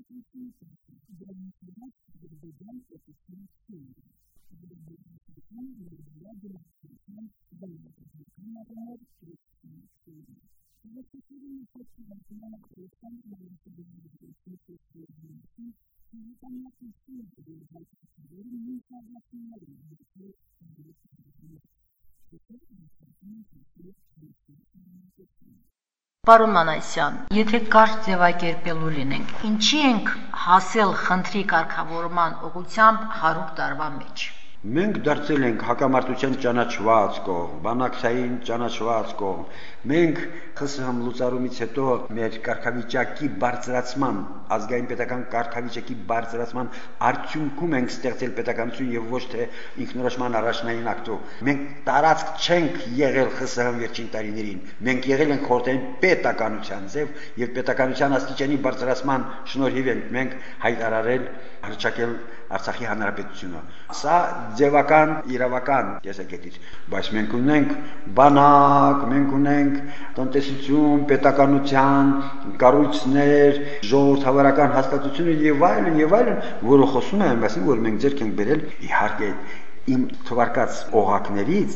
Պարոն Մանասյան, եթե կարճ ձևակերպելու լինենք, ինչի ենք հասել խնդրի կարգավորման ուղղությամբ 100 տարվա մեջ։ Մենք դարձել ենք հակամարտության ճանաչված կողմ, բանակցային ճանաչված կողմ։ Մենք ԽՍՀՄ լուծարումից հետո մեր կարգավիճակի բարձրացման, ազգային պետական կարգավիճակի բարձրացման արդյունքում ենք ստեղծել պետականություն եւ ոչ թե ինքնորոշման առաջնային ակտով։ Մենք տարածք չենք եղել ԽՍՀՄ վերջին տարիներին։ Մենք եղել ենք խորհրդային պետականության ձև եւ պետականության աստիճանի բարձրացման շնորհիվ ենք մենք հայտարարել հռչակել Արցախի հանրապետությունը։ Սա ձևական, իրավական տեսակետից, բայց մենք ունենք բանակ, մենք ունենք տնտեսություն, պետականության, կառույցներ, ժողովրդավարական հաստատություններ եւ այլն, որը խոսում են, այսինքն որ մենք ձեռք ենք բերել իհարկե իմ թվարկած օղակներից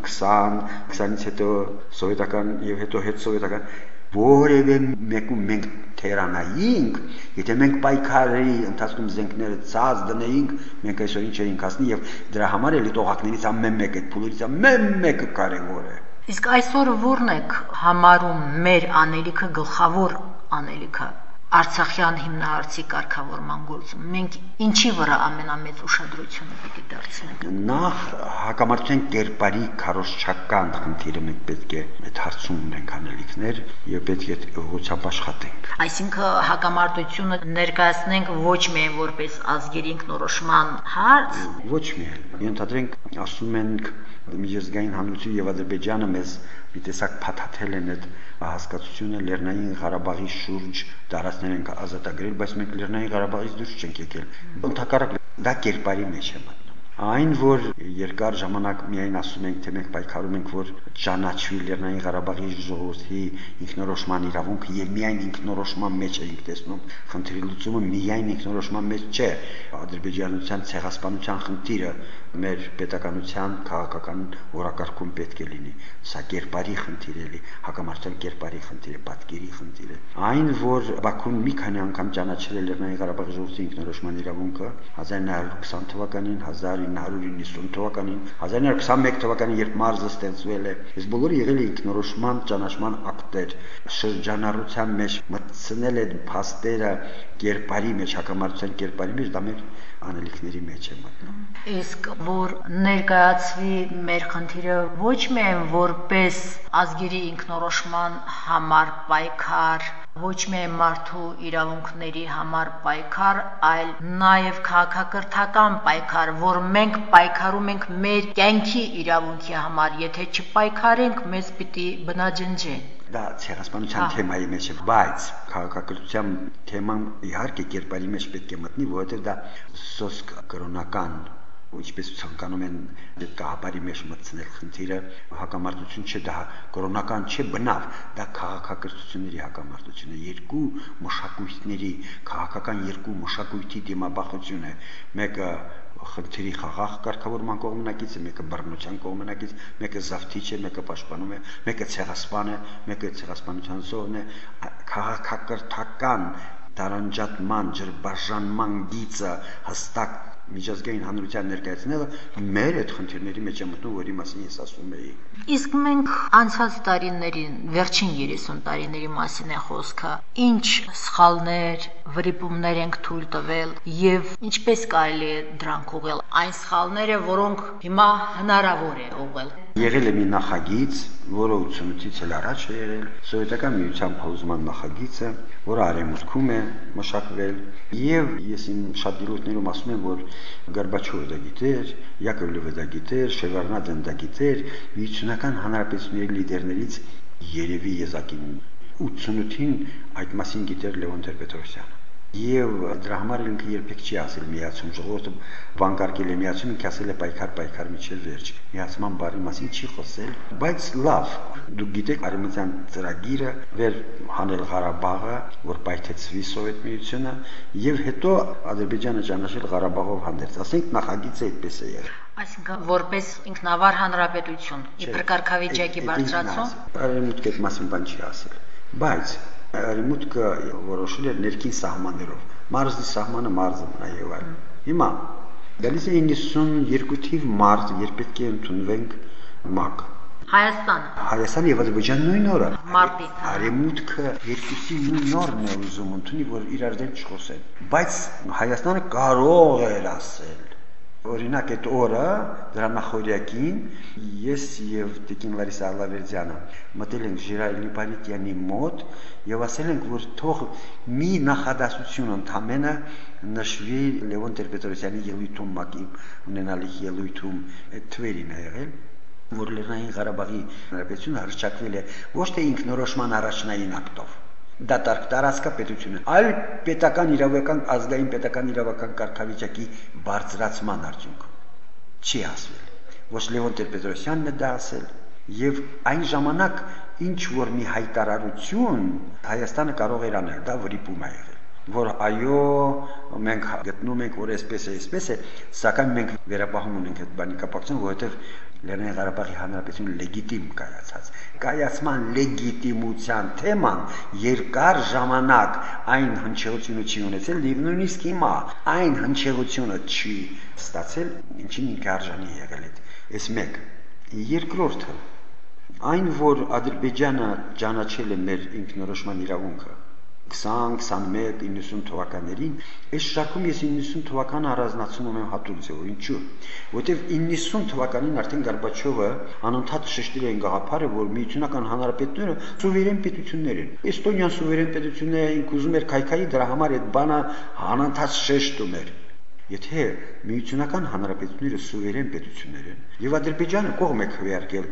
18-20-ից հետո սովետական եւ հետո հետսովետական որևէ մեկում մենք թերանայինք, եթե մենք պայքարի ընթացքում զենքները ցած դնեինք, մենք այսօր ինչ էինք հասնի եւ դրա համար էլ օղակներից ամեն մեկը, այդ փուլերից ամեն մեկը կարեւոր է։ Իսկ այսօր ո՞րն եք համարում մեր անելիքը գլխավոր անելիքը Արցախյան հիմնահարցի կարգավորման գործում։ Մենք ինչի վրա ամենամեծ ուշադրությունը պիտի դարձնենք։ Նախ հակամարտության կերպարի քարոզչական խնդիրը մենք պետք է այդ հարցում ունենք անելիքներ եւ պետք է ուղղությամբ աշխատենք։ Այսինքն հակամարտությունը ներկայացնենք ոչ միայն որպես ազգերի ինքնորոշման հարց, ոչ միայն։ Ենթադրենք, ասում ենք միջազգային հանրություն եւ Ադրբեջանը մեզ մի տեսակ փաթաթել են այդ հասկացությունը Լեռնային Ղարաբաղի շուրջ տարածքներ են ազատագրել, բայց մենք Լեռնային Ղարաբաղից դուրս չենք եկել։ Ընդհակառակ դա կերպարի մեջ է մտնում։ Այն, որ երկար ժամանակ միայն ասում ենք, թե մենք պայքարում ենք, որ ճանաչվի Լեռնային Ղարաբաղի ժողովրդի ինքնորոշման իրավունքը եւ միայն ինքնորոշման մեջ ենք տեսնում խնդրի լուծումը, միայն ինքնորոշման մեջ չէ։ Ադրբեջանության ցեղասպանության խնդիրը մեր պետականության քաղաքական օրակարգում պետք է լինի։ Սա կերպարի խնդիր է, հակամարտության կերպարի խնդիր է, պատկերի խնդիր է։ Այն, որ Բաքուն մի քանի անգամ ճանաչել է Լեռնային Ղարաբաղի ժողովրդի ինքնորոշման իրավունքը 1920 թվականին, 1990 թվականին, 1921 թվականին, երբ մարզը ստեղծվել է, այս բոլորը եղել է ինքնորոշման ճանաչման ակտեր, շրջանառության մեջ մտցնել այդ փաստերը կերպարի մեջ, հակամարտության կերպարի մեջ, դա մեր անելիքների մեջ է մտնում։ Իսկ որ ներկայացվի մեր խնդիրը ոչ միայն որպես ազգերի ինքնորոշման համար պայքար, ոչ միայն մարդու իրավունքների համար պայքար, այլ նաև քաղաքակրթական պայքար, որ մենք պայքարում ենք մեր կյանքի իրավունքի համար, եթե չպայքարենք, մեզ պիտի բնաջնջեն։ Դա ցեղասպանության թեմայի մեջ է, բայց քաղաքակրթության թեման իհարկե կերպարի մեջ պետք է մտնի, որովհետև դա սոսկ կրոնական, ինչպես ցանկանում են այդ կահապարի մեջ մտցնել խնդիրը, հակամարտություն չէ, դա կրոնական չէ, բնավ, դա քաղաքակրթությունների հակամարտություն է, երկու մշակույթների, քաղաքական երկու մշակույթի դիմաբախություն է, մեկը խնդիրի խաղաղ կարգավորման կողմնակից է, մեկը բռնության կողմնակից, մեկը զավթիչ է, մեկը պաշտպանում է, մեկը ցեղասպան է, մեկը ցեղասպանության զոհն է, քաղաքակրթական տարանջատման, ջրբաժանման գիծը հստակ միջազգային հանրության ներկայացնելը մեր այդ խնդիրների մեջ է մտնում, որի մասին ես ասում էի։ Իսկ մենք անցած տարիներին, վերջին 30 տարիների մասին է խոսքը, ինչ սխալներ, վրիպումներ ենք թույլ տվել եւ ինչպես կարելի է դրանք ուղղել, այն սխալները, որոնք հիմա հնարավոր է ուղղել։ Եղել է մի նախագիծ, որը 88-ից էլ առաջ է եղել, սովետական միության փոխզման նախագիծը, որը արևմուտքում է մշակվել, եւ ես իմ շատ դիրույթներում ասում եմ, որ Գորբաչովը դա գիտեր, Յակովլևը դա գիտեր, Շևարդնաձեն դա գիտեր, միությունական հանրապետությունների լիդերներից երևի եզակին 88-ին այդ մասին գիտեր Լևոն Տեր-Պետրոսյանը։ Եվ դրա համար ինքը երբեք չի ասել միացում, ժողովուրդը բանկարկել է միացում, ինքը ասել է պայքար միջև վերջ։ Միացման բառի մասին չի խոսել, բայց լավ, դուք գիտեք արևմտյան ծրագիրը վեր հանել Ղարաբաղը, որ պայթեցվի Սովետ միությունը, եւ հետո Ադրբեջանը ճանաչել Ղարաբաղով հանդերձ, ասենք նախագիծը այդպես է եղել։ Այսինքն որպես ինքնավար հանրապետություն, իբր կարգավիճակի բարձրացում։ Արևմուտքը այդ մասին բան չի ասել, բայց Արևմուտքը որոշել էր ներքին սահմաններով, մարզի սահմանը մարզը մնա եւ այլն։ Հիմա գալիս է 92 թիվ մարզ, երբ պետք է ընդունվենք ՄԱԿ։ Հայաստանը եւ Ադրբեջանը նույն օրը։ Մարտի։ Արևմուտքը երկուսի նույն օրն է ուզում ընդունի, որ իրար դեմ չխոսեն։ Բայց Հայաստանը կարող էր ասել Օրինակ այդ օրը դրա նախօրյակին ես եւ Տիկին Լարիսա Ալավերդյանը մտել ենք Ժիրայր Լիպարիտյանի մոտ եւ ասել ենք, որ թող մի նախադասություն ընդամենը նշվի Լևոն Տեր-Պետրոսյանի ելույթում ՄԱԿ-ի ունենալիք ելույթում այդ թվերին է եղել, որ Լեռնային Ղարաբաղի հանրապետությունը հռչակվել է ոչ թե ինքնորոշման առաջնային ակտով, դատարկ տարածքապետությունը, այլ պետական իրավական ազգային պետական իրավական կարգավիճակի բարձրացման արդյունքում։ Չի ասվել։ Ոչ Լևոն Տեր-Պետրոսյանն է դա ասել, եւ այն ժամանակ ինչ որ մի հայտարարություն Հայաստանը կարող էր անել, դա վրիպում է եղել, որ այո, մենք գտնում ենք, որ այսպես է, սակայն մենք վերապահում ունենք այդ բանի կապակցություն, որովհետեւ Լեռնային Ղարաբաղի Հանրապետությունը լեգիտիմ կայացած։ Կայացման լեգիտիմության թեման երկար ժամանակ այն հնչեղությունը չի ունեցել, եւ նույնիսկ հիմա այն հնչեղությունը չի ստացել, ինչին ինքը արժանի եղել է։ Այս մեկ։ Երկրորդը, այն որ Ադրբեջանը ճանաչել է մեր ինքնորոշման իրավունքը 20, 21, 90 թվականներին, այս շարքում ես 90 թվականը առանձնացնում եմ հատուկ ձևով, ինչու՞։ Որտեվ 90 թվականին արդեն Գորբաչովը անընդհատ շեշտել է գաղափարը, որ միությունական հանրապետները սուվերեն պետություններ են։ Էստոնիան սուվերեն պետություն է, ինք ուզում էր քայքայի, դրա համար այդ բանը անընդհատ շեշտում էր։ Եթե միությունական հանրապետությունները սուվերեն պետություններ են, եւ Ադրբեջանը կողմ է քվեարկել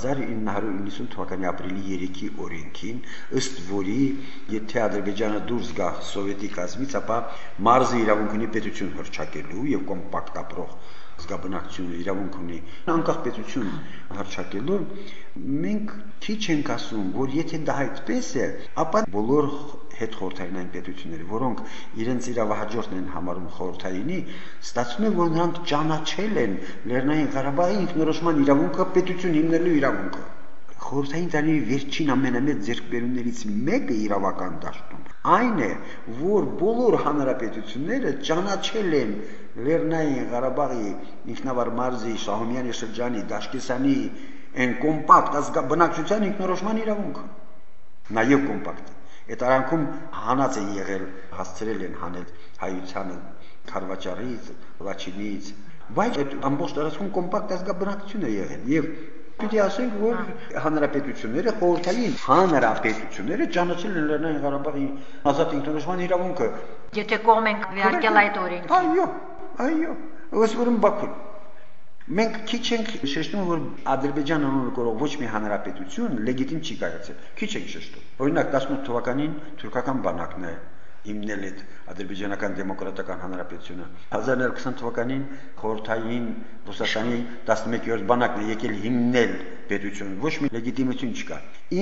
1990 թվականի ապրիլի 3-ի օրենքին, ըստ որի եթե Ադրբեջանը դուրս գա սովետի կազմից, ապա մարզը իրավունք ունի պետություն հռչակելու եւ կոմպակտ ապրող զգաբնակցությունը իրավունք ունի անկախ պետություն հռչակելու, մենք քիչ ենք ասում, որ եթե դա այդպես է, ապա բոլոր հետ խորհրդային պետությունները, որոնք իրենց իրավահաջորդն են համարում խորհրդայինի, ստացվում է, որ նրանք ճանաչել են Լեռնային Ղարաբաղի ինքնորոշման իրավունքը պետություն հիմնելու իրավունքը։ Խորհրդային տարիների վերջին ամենամեծ ձեռքբերումներից մեկը իրավական դաշտում այն է, որ բոլոր հանրապետությունները ճանաչել են Լեռնային Ղարաբաղի ինքնավար մարզի, Շահումյանի շրջանի, Դաշկեսանի այն կոմպակտ ազգաբնակչության ինքնորոշման իրավունքը, նաև կոմպակտ։ Այդ արանքում հանած են եղել, հասցրել են հանել հայությանը Խարվաճարից, Լաչինից, բայց այդ ամբողջ տարածքում կոմպակտ ազգաբնակչություն է եղել եւ պիտի ասենք, որ հանրապետությունները, խորհրդային հանրապետությունները ճանաչել են Լեռնային Ղարաբաղի ազատ ինքնորոշման իրավունքը։ Եթե կողմ ենք վերարկել այդ օրենքին։ Այո, ըստ որում Բաքուն։ Մենք քիչ ենք շեշտում, որ Ադրբեջանը ունի կարող ոչ մի հանրապետություն լեգիտիմ չի կայացել։ Քիչ ենք շեշտում։ Օրինակ 18 թվականին թուրքական բանակն է հիմնել այդ ադրբեջանական դեմոկրատական հանրապետությունը։ 1920 թվականին խորհրդային Ռուսաստանի 11-րդ բանակն է եկել հիմնել պետություն, ոչ մի լեգիտիմություն չկա։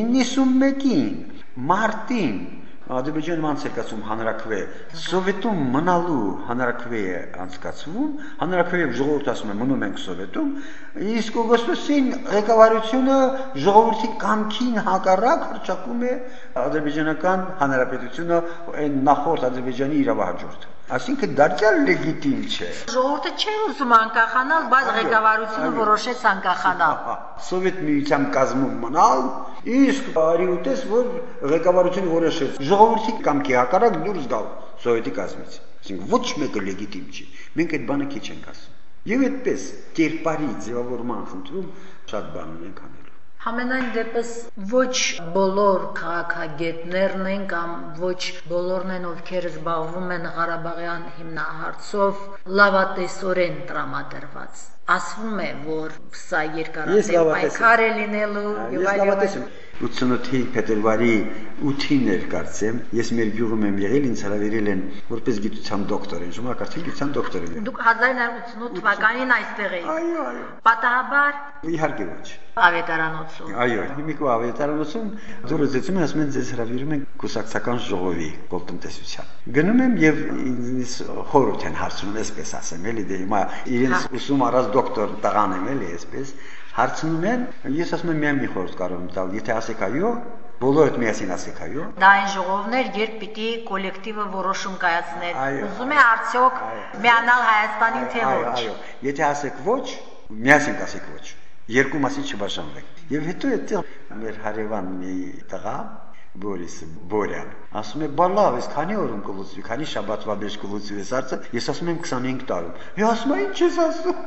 91-ին մարտին Ադրբեջանը անցկացում հանրաքվե, Սովետում մնալու հանրաքվե է անցկացվում, հանրաքվեի ժողովուրդը ասում է մնում ենք Սովետում, իսկ օգոստոսին ղեկավարությունը ժողովրդի կամքին հակառակ հռչակում է ադրբեջանական հանրապետությունը, այն նախորդ Ադրբեջանի իրավահաջորդը։ Այսինքն դարձյալ լեգիտիմ չէ։ Ժողովուրդը չէ ուզում անկախանալ, բայց ղեկավարությունը որոշեց անկախանալ։ Սովետ միության կազմում մնալ, իսկ արի ուտես, որ ղեկավարությունը որոշեց ժողովրդի կամքի հակառակ դուրս գալ Սովետի կազմից։ Այսինքն ոչ մեկը լեգիտիմ չի։ Մենք այդ բանը քիչ ենք ասում։ Եվ այդպես կերպարի ձևավորման խնդրում շատ բան ունենք անելու։ Համենայն դեպս ոչ բոլոր քաղաքագետներն են կամ ոչ բոլորն են, ովքեր զբաղվում են Ղարաբաղյան հիմնահարցով լավատեսորեն տրամադրված։ Ասվում է, որ սա երկարատև պայքար է լինելու եւ այլն։ 88-ի փետրվարի 8-ին էր կարծեմ, ես մեր գյուղում եմ եղել, ինձ հրավիրել են որպես գիտության դոկտոր, այն ժամանակ արդեն գիտության դոկտոր եմ։ Դուք 1988 թվականին այստեղ եք։ Այո։ Պատահաբար։ Իհարկե ոչ։ Ավետարանոցում։ Այո, հիմիկու ավետարանոցում դուրս ձգում են, ասում են ձեզ հրավիրում են կուսակցական ժողովի կոլտնտեսության։ Գնում եմ եւ ինձ խորհուրդ են հարցնում, այսպես ասեմ, էլի դե հիմա իրենց ուսում առած դոկտոր տղան եմ, էլի այսպես հարցնում են, ես ասում եմ միայն մի խորհուրդ կարող եմ տալ, եթե ասեք այո, բոլորդ միասին ասեք այո։ Դա այն ժողովներ, երբ պիտի կոլեկտիվը որոշում կայացներ։ Ուզում է արդյոք միանալ Հայաստանին թե ոչ։ Այո, եթե ասեք ոչ, միասին ասեք ոչ։ Երկու մասի չբաժանվեք։ Եվ հետո այդտեղ մեր հարևան մի տղա Բորիս Բորյան ասում է բալավ, ես քանի օրում կլուծվի, քանի շաբաթվա մեջ կլուծվի այս հարցը, ես ասում եմ 25 տարում։ Ես ասում եմ ինչ ես ասում։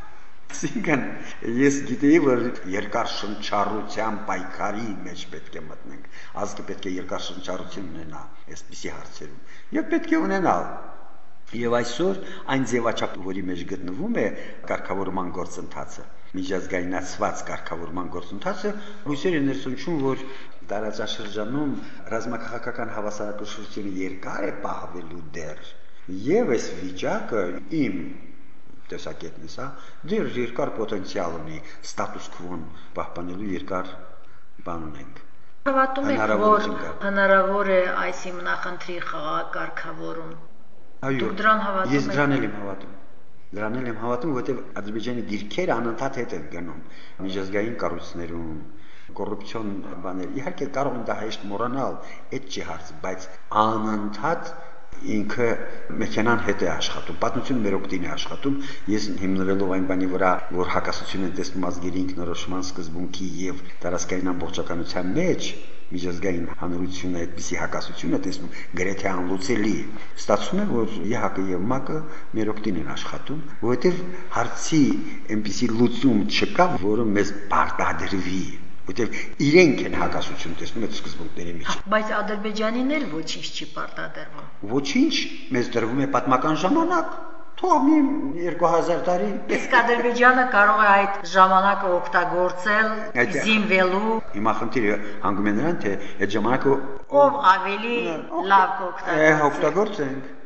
Այսինքն ես գիտեի, որ երկար շնչառության պայքարի մեջ պետք է մտնենք, ազգը պետք է երկար շնչառություն ունենա այսպիսի հարցերում, եւ պետք է ունենալ։ Եվ այսօր այն ձևաչափը, որի մեջ գտնվում է կարգավորման գործընթացը, միջազգայնացված կարգավորման գործընթացը, հույսեր է ներշնչում, որ տարածաշրջանում ռազմաքաղաքական հավասարակշռությունը երկար է պահվելու դեռ, եւ այս վիճակը իմ տեսակետն է, դեռ երկար պոտենցիալ ունի ստատուս քվոն պահպանելու երկար բան ունենք։ Հավատում եք, որ հնարավոր է այս հիմնախնդրի խաղակարգավորում։ Այո, դրան հավատում եք։ Ես դրան եմ հավատում։ Դրան եմ հավատում, որովհետև Ադրբեջանի դիրքերը անընդհատ հետ են գնում միջազգային կառույցներում, կոռուպցիոն բաներ։ Իհարկե կարող են դա հեշտ մոռանալ, այդ չի հարցը, բայց անընդհատ ինքը մեքենան հետ է աշխատում, պատմությունը մեր օգտին է աշխատում։ Ես հիմնվելով այն բանի վրա, որ հակասություն են տեսնում ազգերի ինքնորոշման սկզբունքի եւ տարածքային ամբողջականության մեջ, միջազգային հանրությունը այդպիսի հակասություն է տեսնում գրեթե անլուծելի։ Ստացվում է, որ ԵՀԿ եւ ՄԱԿ-ը մեր օգտին են աշխատում, որովհետեւ հարցի այնպիսի լուծում չկա, որը մեզ պարտադրվի, որովհետեւ իրենք են հակասություն տեսնում այդ սկզբունքների մեջ։ Բայց Ադրբեջանին էլ ոչինչ չի պարտադրվում։ Ոչինչ, մեզ տրվում է պատմական ժամանակ։ Թող մի 2000 տարի։ Իսկ Ադրբեջանը կարող է այդ ժամանակը օգտագործել զինվելու։ Հիմա խնդիրը հանգում է նրան, թե այդ ժամանակը ով ավելի լավ կօգտագործի։ Օգտագործենք։